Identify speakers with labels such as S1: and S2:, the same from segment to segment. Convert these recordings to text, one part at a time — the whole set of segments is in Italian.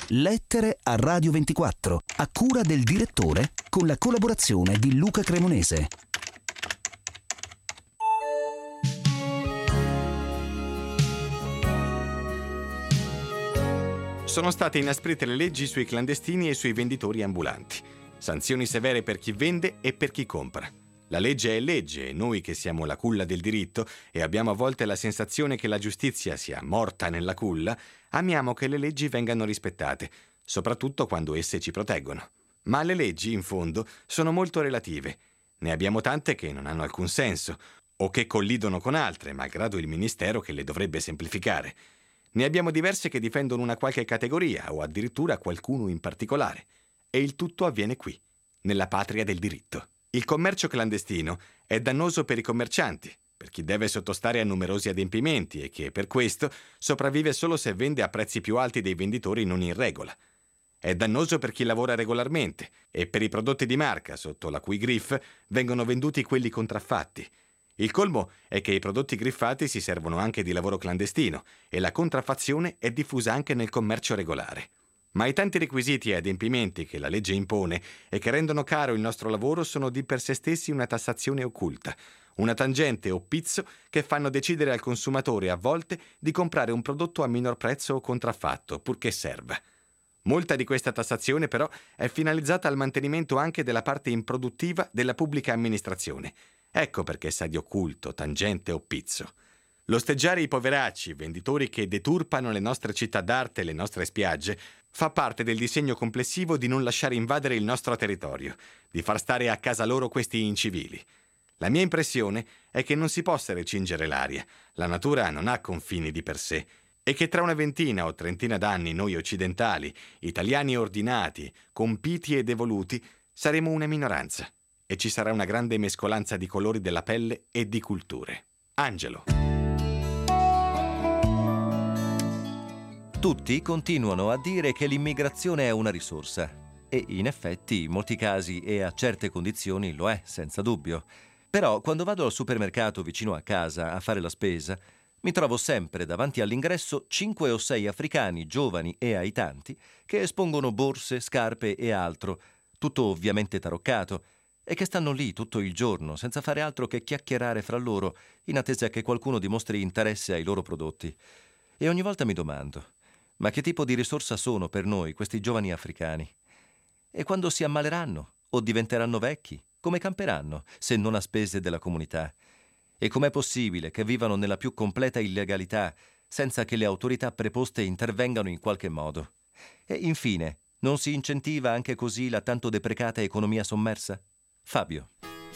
S1: Lettere a Radio 24, a cura del direttore, con la collaborazione di Luca Cremonese.
S2: Sono state inasprite le leggi sui clandestini e sui venditori ambulanti. Sanzioni severe per chi vende e per chi compra. La legge è legge e noi che siamo la culla del diritto e abbiamo a volte la sensazione che la giustizia sia morta nella culla, amiamo che le leggi vengano rispettate, soprattutto quando esse ci proteggono. Ma le leggi, in fondo, sono molto relative. Ne abbiamo tante che non hanno alcun senso, o che collidono con altre, malgrado il Ministero che le dovrebbe semplificare. Ne abbiamo diverse che difendono una qualche categoria o addirittura qualcuno in particolare. E il tutto avviene qui, nella patria del diritto. Il commercio clandestino è dannoso per i commercianti, per chi deve sottostare a numerosi adempimenti e che, per questo, sopravvive solo se vende a prezzi più alti dei venditori non in regola. È dannoso per chi lavora regolarmente e per i prodotti di marca, sotto la cui griffe vengono venduti quelli contraffatti. Il colmo è che i prodotti griffati si servono anche di lavoro clandestino e la contraffazione è diffusa anche nel commercio regolare. Ma i tanti requisiti e adempimenti che la legge impone e che rendono caro il nostro lavoro sono di per sé stessi una tassazione occulta, una tangente o pizzo che fanno decidere al consumatore a volte di comprare un prodotto a minor prezzo o contraffatto, purché serva. Molta di questa tassazione però è finalizzata al mantenimento anche della parte improduttiva della pubblica amministrazione. Ecco perché sa di occulto, tangente o pizzo. L'osteggiare i poveracci, venditori che deturpano le nostre città d'arte e le nostre spiagge, fa parte del disegno complessivo di non lasciare invadere il nostro territorio, di far stare a casa loro questi incivili. La mia impressione è che non si possa recingere l'aria, la natura non ha confini di per sé, e che tra una ventina o trentina d'anni noi occidentali, italiani ordinati, compiti ed evoluti, saremo una minoranza, e ci sarà una grande mescolanza di colori della pelle e di culture. Angelo.
S3: Tutti continuano a dire che l'immigrazione è una risorsa e in effetti in molti casi e a certe condizioni lo è, senza dubbio. Però quando vado al supermercato vicino a casa a fare la spesa, mi trovo sempre davanti all'ingresso 5 o 6 africani giovani e aitanti che espongono borse, scarpe e altro, tutto ovviamente taroccato, e che stanno lì tutto il giorno senza fare altro che chiacchierare fra loro in attesa che qualcuno dimostri interesse ai loro prodotti. E ogni volta mi domando: ma che tipo di risorsa sono per noi questi giovani africani? E quando si ammaleranno o diventeranno vecchi, come camperanno se non a spese della comunità? E com'è possibile che vivano nella più completa illegalità senza che le autorità preposte intervengano in qualche modo? E infine, non si incentiva anche così la tanto deprecata economia sommersa? Fabio.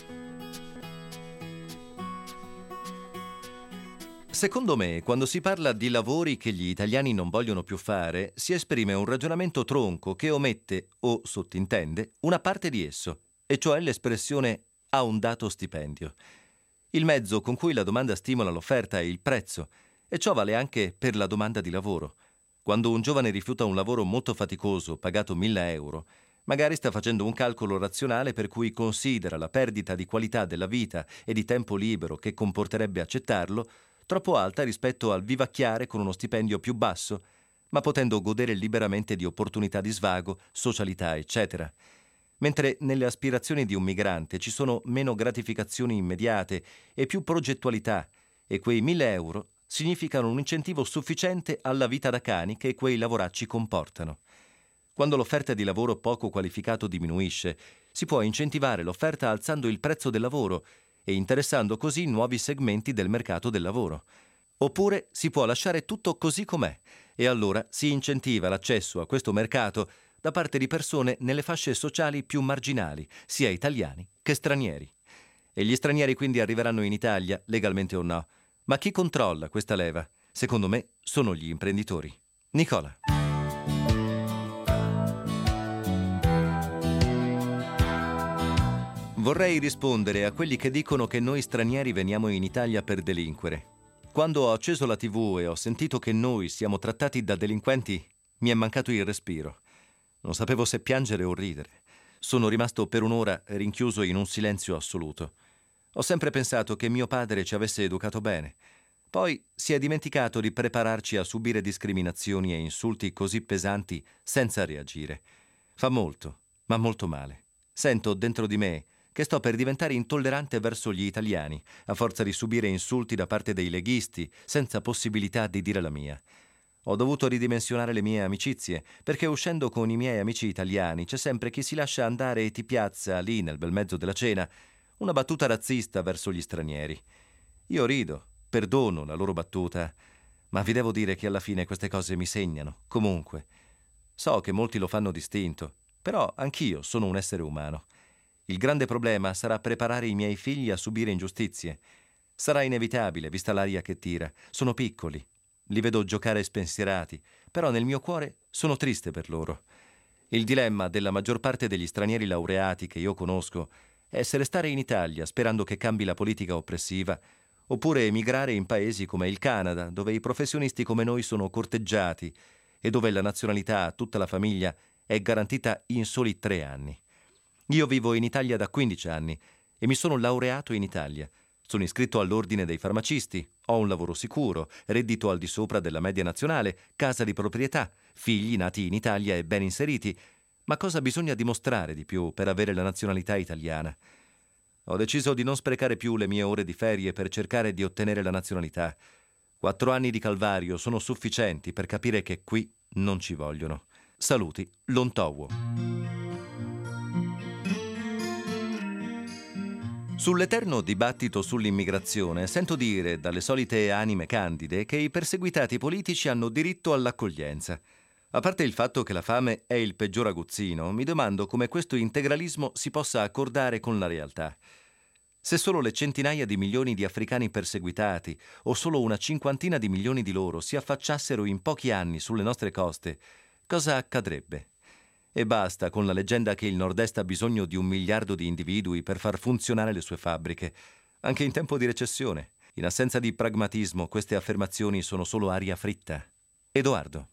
S3: Secondo me, quando si parla di lavori che gli italiani non vogliono più fare, si esprime un ragionamento tronco che omette o sottintende una parte di esso, e cioè l'espressione «a un dato stipendio». Il mezzo con cui la domanda stimola l'offerta è il prezzo, e ciò vale anche per la domanda di lavoro. Quando un giovane rifiuta un lavoro molto faticoso, pagato 1.000 euro, magari sta facendo un calcolo razionale per cui considera la perdita di qualità della vita e di tempo libero che comporterebbe accettarlo troppo alta rispetto al vivacchiare con uno stipendio più basso, ma potendo godere liberamente di opportunità di svago, socialità, eccetera. Mentre nelle aspirazioni di un migrante ci sono meno gratificazioni immediate e più progettualità, e quei 1.000 euro significano un incentivo sufficiente alla vita da cani che quei lavoracci comportano. Quando l'offerta di lavoro poco qualificato diminuisce, si può incentivare l'offerta alzando il prezzo del lavoro e interessando così nuovi segmenti del mercato del lavoro. Oppure si può lasciare tutto così com'è e allora si incentiva l'accesso a questo mercato da parte di persone nelle fasce sociali più marginali, sia italiani che stranieri. E gli stranieri quindi arriveranno in Italia, legalmente o no. Ma chi controlla questa leva? Secondo me sono gli imprenditori. Nicola. Vorrei rispondere a quelli che dicono che noi stranieri veniamo in Italia per delinquere. Quando ho acceso la TV e ho sentito che noi siamo trattati da delinquenti, mi è mancato il respiro. Non sapevo se piangere o ridere. Sono rimasto per un'ora rinchiuso in un silenzio assoluto. Ho sempre pensato che mio padre ci avesse educato bene, Poi si è dimenticato di prepararci a subire discriminazioni e insulti così pesanti senza reagire. Fa molto, ma molto male. Sento dentro di me che sto per diventare intollerante verso gli italiani, a forza di subire insulti da parte dei leghisti, senza possibilità di dire la mia. Ho dovuto ridimensionare le mie amicizie, perché uscendo con i miei amici italiani c'è sempre chi si lascia andare e ti piazza, lì nel bel mezzo della cena, una battuta razzista verso gli stranieri. Io rido, perdono la loro battuta, ma vi devo dire che alla fine queste cose mi segnano, comunque. So che molti lo fanno distinto, però anch'io sono un essere umano. Il grande problema sarà preparare i miei figli a subire ingiustizie. Sarà inevitabile, vista l'aria che tira. Sono piccoli. Li vedo giocare spensierati, però nel mio cuore sono triste per loro. Il dilemma della maggior parte degli stranieri laureati che io conosco è se restare in Italia sperando che cambi la politica oppressiva, oppure emigrare in paesi come il Canada, dove i professionisti come noi sono corteggiati e dove la nazionalità a tutta la famiglia è garantita in soli 3 anni. Io vivo in Italia da 15 anni e mi sono laureato in Italia. Sono iscritto all'ordine dei farmacisti, ho un lavoro sicuro, reddito al di sopra della media nazionale, casa di proprietà, figli nati in Italia e ben inseriti. Ma cosa bisogna dimostrare di più per avere la nazionalità italiana? Ho deciso di non sprecare più le mie ore di ferie per cercare di ottenere la nazionalità. 4 anni di calvario sono sufficienti per capire che qui non ci vogliono. Saluti, Lontowo. Sull'eterno dibattito sull'immigrazione sento dire dalle solite anime candide che i perseguitati politici hanno diritto all'accoglienza. A parte il fatto che la fame è il peggior aguzzino, mi domando come questo integralismo si possa accordare con la realtà. Se solo le centinaia di milioni di africani perseguitati o solo una 50ina di milioni di loro si affacciassero in pochi anni sulle nostre coste, cosa accadrebbe? E basta con la leggenda che il Nord-Est ha bisogno di 1 miliardo di individui per far funzionare le sue fabbriche, anche in tempo di recessione. In assenza di pragmatismo, queste affermazioni sono solo aria fritta. Edoardo.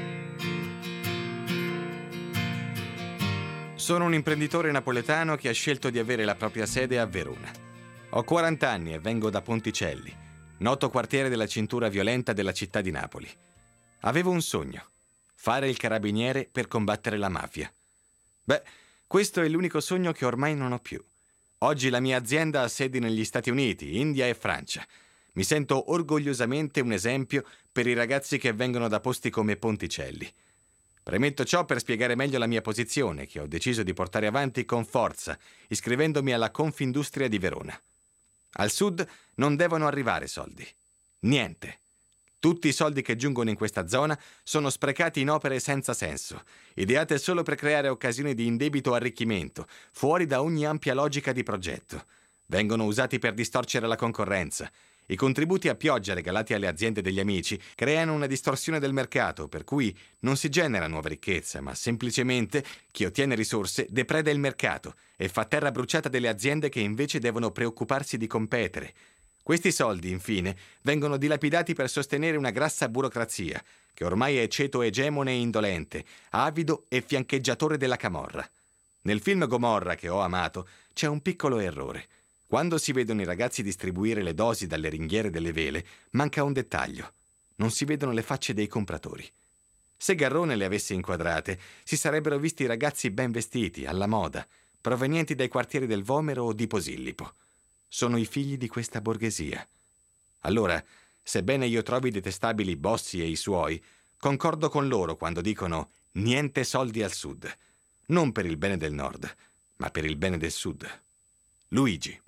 S2: Sono un imprenditore napoletano che ha scelto di avere la propria sede a Verona. Ho 40 anni e vengo da Ponticelli, noto quartiere della cintura violenta della città di Napoli. Avevo un sogno: fare il carabiniere per combattere la mafia. Beh, questo è l'unico sogno che ormai non ho più. Oggi la mia azienda ha sedi negli Stati Uniti, India e Francia. Mi sento orgogliosamente un esempio per i ragazzi che vengono da posti come Ponticelli. Premetto ciò per spiegare meglio la mia posizione, che ho deciso di portare avanti con forza, iscrivendomi alla Confindustria di Verona. Al sud non devono arrivare soldi. Niente. Tutti i soldi che giungono in questa zona sono sprecati in opere senza senso, ideate solo per creare occasioni di indebito arricchimento, fuori da ogni ampia logica di progetto. Vengono usati per distorcere la concorrenza. I contributi a pioggia regalati alle aziende degli amici creano una distorsione del mercato, per cui non si genera nuova ricchezza, ma semplicemente chi ottiene risorse depreda il mercato e fa terra bruciata delle aziende che invece devono preoccuparsi di competere. Questi soldi, infine, vengono dilapidati per sostenere una grassa burocrazia, che ormai è ceto egemone e indolente, avido e fiancheggiatore della camorra. Nel film Gomorra, che ho amato, c'è un piccolo errore. Quando si vedono i ragazzi distribuire le dosi dalle ringhiere delle vele, manca un dettaglio. Non si vedono le facce dei compratori. Se Garrone le avesse inquadrate, si sarebbero visti i ragazzi ben vestiti, alla moda, provenienti dai quartieri del Vomero o di Posillipo. Sono i figli di questa borghesia. Allora, sebbene io trovi detestabili Bossi e i suoi, concordo con loro quando dicono niente soldi al sud. Non per il bene del nord, ma per il bene del sud. Luigi.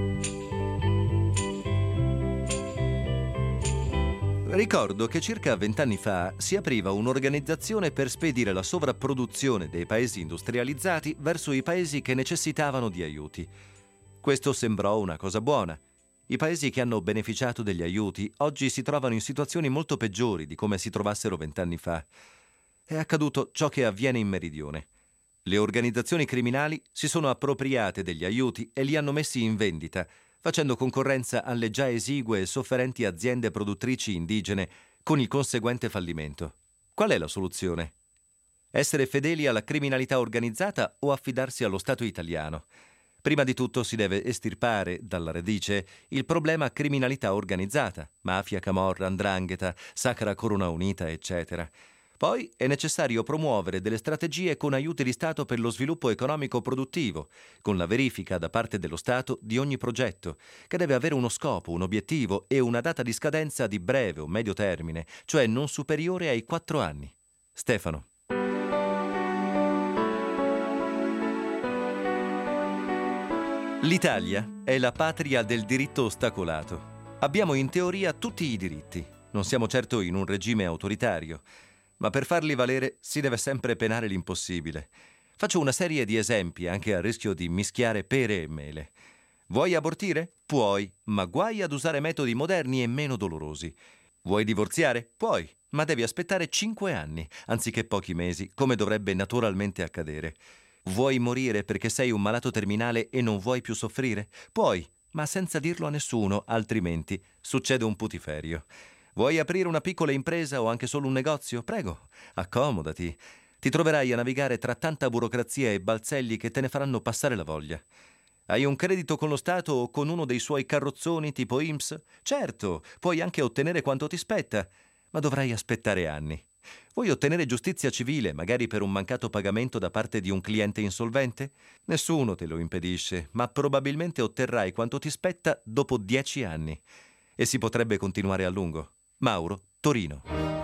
S3: Ricordo che circa 20 anni fa si apriva un'organizzazione per spedire la sovrapproduzione dei paesi industrializzati verso i paesi che necessitavano di aiuti. Questo sembrò una cosa buona. I paesi che hanno beneficiato degli aiuti oggi si trovano in situazioni molto peggiori di come si trovassero 20 anni fa. È accaduto ciò che avviene in Meridione. Le organizzazioni criminali si sono appropriate degli aiuti e li hanno messi in vendita, facendo concorrenza alle già esigue e sofferenti aziende produttrici indigene, con il conseguente fallimento. Qual è la soluzione? Essere fedeli alla criminalità organizzata o affidarsi allo Stato italiano? Prima di tutto si deve estirpare dalla radice il problema criminalità organizzata, mafia, camorra, 'ndrangheta, Sacra Corona Unita, eccetera. Poi è necessario promuovere delle strategie con aiuti di Stato per lo sviluppo economico produttivo, con la verifica da parte dello Stato di ogni progetto, che deve avere uno scopo, un obiettivo e una data di scadenza di breve o medio termine, cioè non superiore ai 4 anni. Stefano. L'Italia è la patria del diritto ostacolato. Abbiamo in teoria tutti i diritti. Non siamo certo in un regime autoritario, ma per farli valere si deve sempre penare l'impossibile. Faccio una serie di esempi, anche a rischio di mischiare pere e mele. Vuoi abortire? Puoi, ma guai ad usare metodi moderni e meno dolorosi. Vuoi divorziare? Puoi, ma devi aspettare 5 anni, anziché pochi mesi, come dovrebbe naturalmente accadere. Vuoi morire perché sei un malato terminale e non vuoi più soffrire? Puoi, ma senza dirlo a nessuno, altrimenti succede un putiferio. Vuoi aprire una piccola impresa o anche solo un negozio? Prego, accomodati. Ti troverai a navigare tra tanta burocrazia e balzelli che te ne faranno passare la voglia. Hai un credito con lo Stato o con uno dei suoi carrozzoni tipo INPS? Certo, puoi anche ottenere quanto ti spetta, ma dovrai aspettare anni. Vuoi ottenere giustizia civile, magari per un mancato pagamento da parte di un cliente insolvente? Nessuno te lo impedisce, ma probabilmente otterrai quanto ti spetta dopo 10 anni. E si potrebbe continuare a lungo. Mauro, Torino.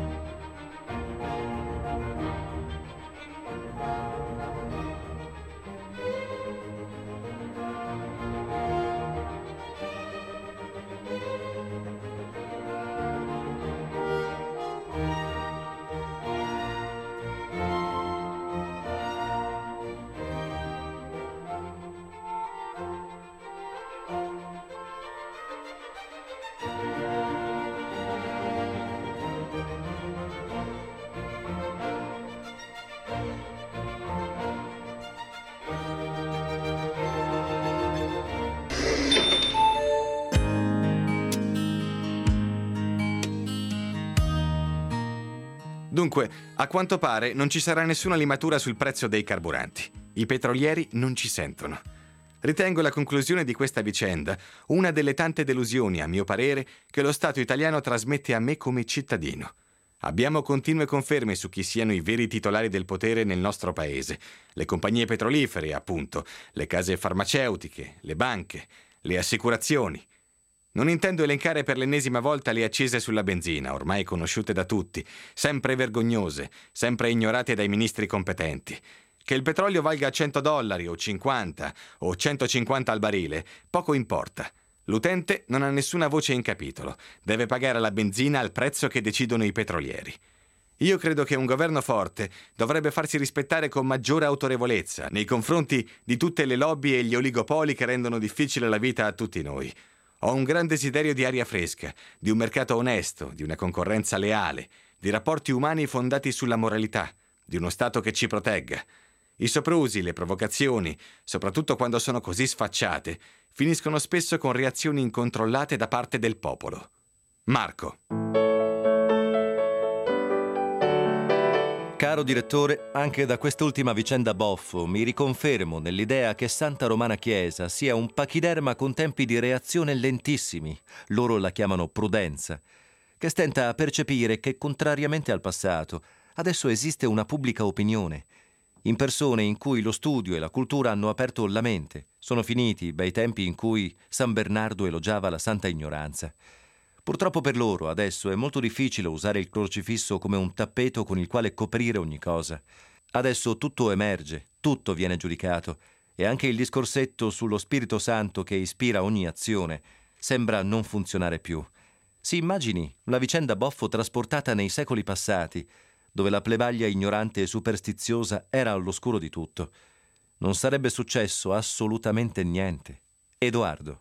S2: Dunque, a quanto pare non ci sarà nessuna limatura sul prezzo dei carburanti. I petrolieri non ci sentono. Ritengo la conclusione di questa vicenda una delle tante delusioni, a mio parere, che lo Stato italiano trasmette a me come cittadino. Abbiamo continue conferme su chi siano i veri titolari del potere nel nostro paese. Le compagnie petrolifere, appunto, le case farmaceutiche, le banche, le assicurazioni. Non intendo elencare per l'ennesima volta le accise sulla benzina, ormai conosciute da tutti, sempre vergognose, sempre ignorate dai ministri competenti. Che il petrolio valga $100 o 50 o 150 al barile, poco importa. L'utente non ha nessuna voce in capitolo, deve pagare la benzina al prezzo che decidono i petrolieri. Io credo che un governo forte dovrebbe farsi rispettare con maggiore autorevolezza nei confronti di tutte le lobby e gli oligopoli che rendono difficile la vita a tutti noi. Ho un gran desiderio di aria fresca, di un mercato onesto, di una concorrenza leale, di rapporti umani fondati sulla moralità, di uno Stato che ci protegga. I soprusi, le provocazioni, soprattutto quando sono così sfacciate, finiscono spesso con reazioni incontrollate da parte del popolo. Marco.
S3: Caro direttore, anche da quest'ultima vicenda boffo mi riconfermo nell'idea che Santa Romana Chiesa sia un pachiderma con tempi di reazione lentissimi, loro la chiamano prudenza, che stenta a percepire che, contrariamente al passato, adesso esiste una pubblica opinione, in persone in cui lo studio e la cultura hanno aperto la mente. Sono finiti i bei tempi in cui San Bernardo elogiava la santa ignoranza. Purtroppo per loro adesso è molto difficile usare il crocifisso come un tappeto con il quale coprire ogni cosa. Adesso tutto emerge, tutto viene giudicato e anche il discorsetto sullo Spirito Santo che ispira ogni azione sembra non funzionare più. Si immagini la vicenda boffo trasportata nei secoli passati, dove la plebaglia ignorante e superstiziosa era all'oscuro di tutto. Non sarebbe successo assolutamente niente. Edoardo.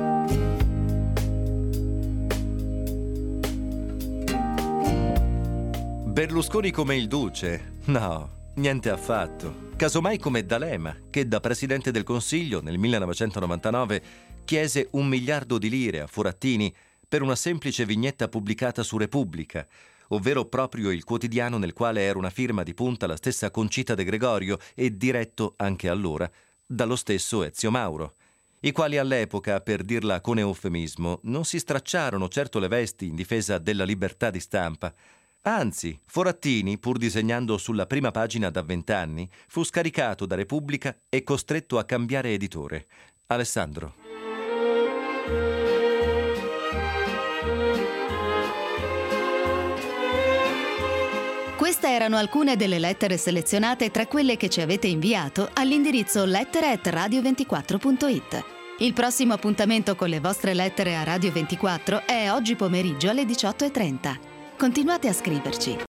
S3: Berlusconi come il Duce? No, niente affatto. Casomai come D'Alema, che da Presidente del Consiglio nel 1999 chiese 1 miliardo di lire a Forattini per una semplice vignetta pubblicata su Repubblica, ovvero proprio il quotidiano nel quale era una firma di punta la stessa Concita De Gregorio e diretto anche allora dallo stesso Ezio Mauro, i quali all'epoca, per dirla con eufemismo, non si stracciarono certo le vesti in difesa della libertà di stampa. Anzi, Forattini, pur disegnando sulla prima pagina da 20 anni, fu scaricato da Repubblica e costretto a cambiare editore. Alessandro.
S4: Queste erano alcune delle lettere selezionate tra quelle che ci avete inviato all'indirizzo lettere@radio24.it. Il prossimo appuntamento con le vostre lettere a Radio 24 è oggi pomeriggio alle 18:30. Continuate a scriverci.